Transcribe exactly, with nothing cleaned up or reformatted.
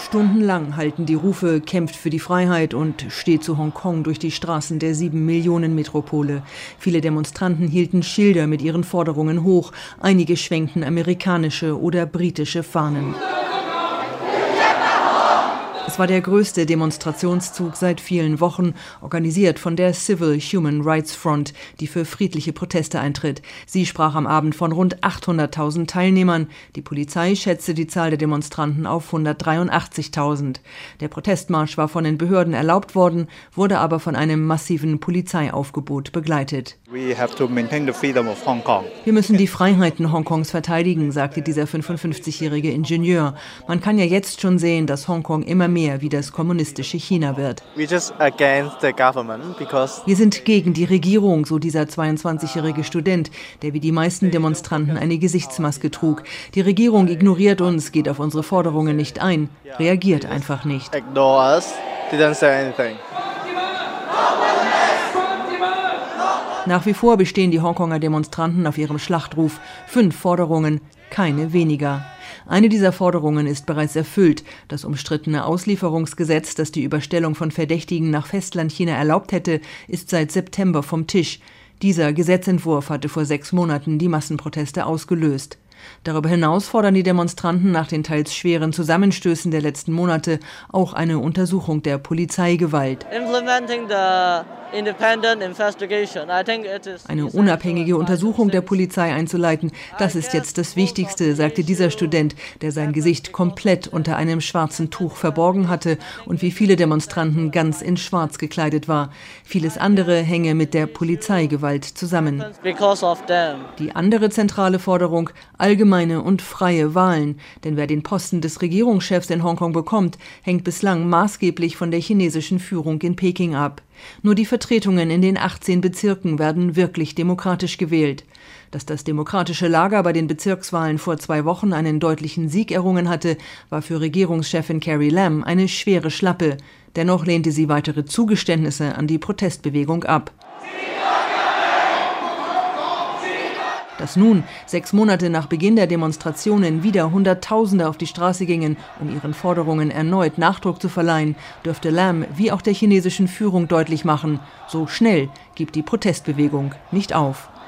Stundenlang halten die Rufe "Kämpft für die Freiheit" und "Steht zu Hongkong" durch die Straßen der sieben Millionen Metropole. Viele Demonstranten hielten Schilder mit ihren Forderungen hoch. Einige schwenkten amerikanische oder britische Fahnen. Es war der größte Demonstrationszug seit vielen Wochen, organisiert von der Civil Human Rights Front, die für friedliche Proteste eintritt. Sie sprach am Abend von rund achthunderttausend Teilnehmern. Die Polizei schätzte die Zahl der Demonstranten auf hundertdreiundachtzigtausend. Der Protestmarsch war von den Behörden erlaubt worden, wurde aber von einem massiven Polizeiaufgebot begleitet. We have to maintain the freedom of Hong Kong. Wir müssen die Freiheiten Hongkongs verteidigen, sagte dieser fünfundfünfzigjährige Ingenieur. Man kann ja jetzt schon sehen, dass Hongkong immer mehr wie das kommunistische China wird. We just against the government because Wir sind gegen die Regierung, so dieser zweiundzwanzigjährige Student, der wie die meisten Demonstranten eine Gesichtsmaske trug. Die Regierung ignoriert uns, geht auf unsere Forderungen nicht ein, reagiert einfach nicht. ignore us, didn't say anything. Nach wie vor bestehen die Hongkonger Demonstranten auf ihrem Schlachtruf: Fünf Forderungen, keine weniger. Eine dieser Forderungen ist bereits erfüllt. Das umstrittene Auslieferungsgesetz, das die Überstellung von Verdächtigen nach Festlandchina erlaubt hätte, ist seit September vom Tisch. Dieser Gesetzentwurf hatte vor sechs Monaten die Massenproteste ausgelöst. Darüber hinaus fordern die Demonstranten nach den teils schweren Zusammenstößen der letzten Monate auch eine Untersuchung der Polizeigewalt. Eine unabhängige Untersuchung der Polizei einzuleiten, das ist jetzt das Wichtigste, sagte dieser Student, der sein Gesicht komplett unter einem schwarzen Tuch verborgen hatte und wie viele Demonstranten ganz in Schwarz gekleidet war. Vieles andere hänge mit der Polizeigewalt zusammen. Die andere zentrale Forderung: allgemeine und freie Wahlen. Denn wer den Posten des Regierungschefs in Hongkong bekommt, hängt bislang maßgeblich von der chinesischen Führung in Peking ab. Nur die Vertretungen in den achtzehn Bezirken werden wirklich demokratisch gewählt. Dass das demokratische Lager bei den Bezirkswahlen vor zwei Wochen einen deutlichen Sieg errungen hatte, war für Regierungschefin Carrie Lam eine schwere Schlappe. Dennoch lehnte sie weitere Zugeständnisse an die Protestbewegung ab. Dass nun, sechs Monate nach Beginn der Demonstrationen, wieder Hunderttausende auf die Straße gingen, um ihren Forderungen erneut Nachdruck zu verleihen, dürfte Lam wie auch der chinesischen Führung deutlich machen: So schnell gibt die Protestbewegung nicht auf.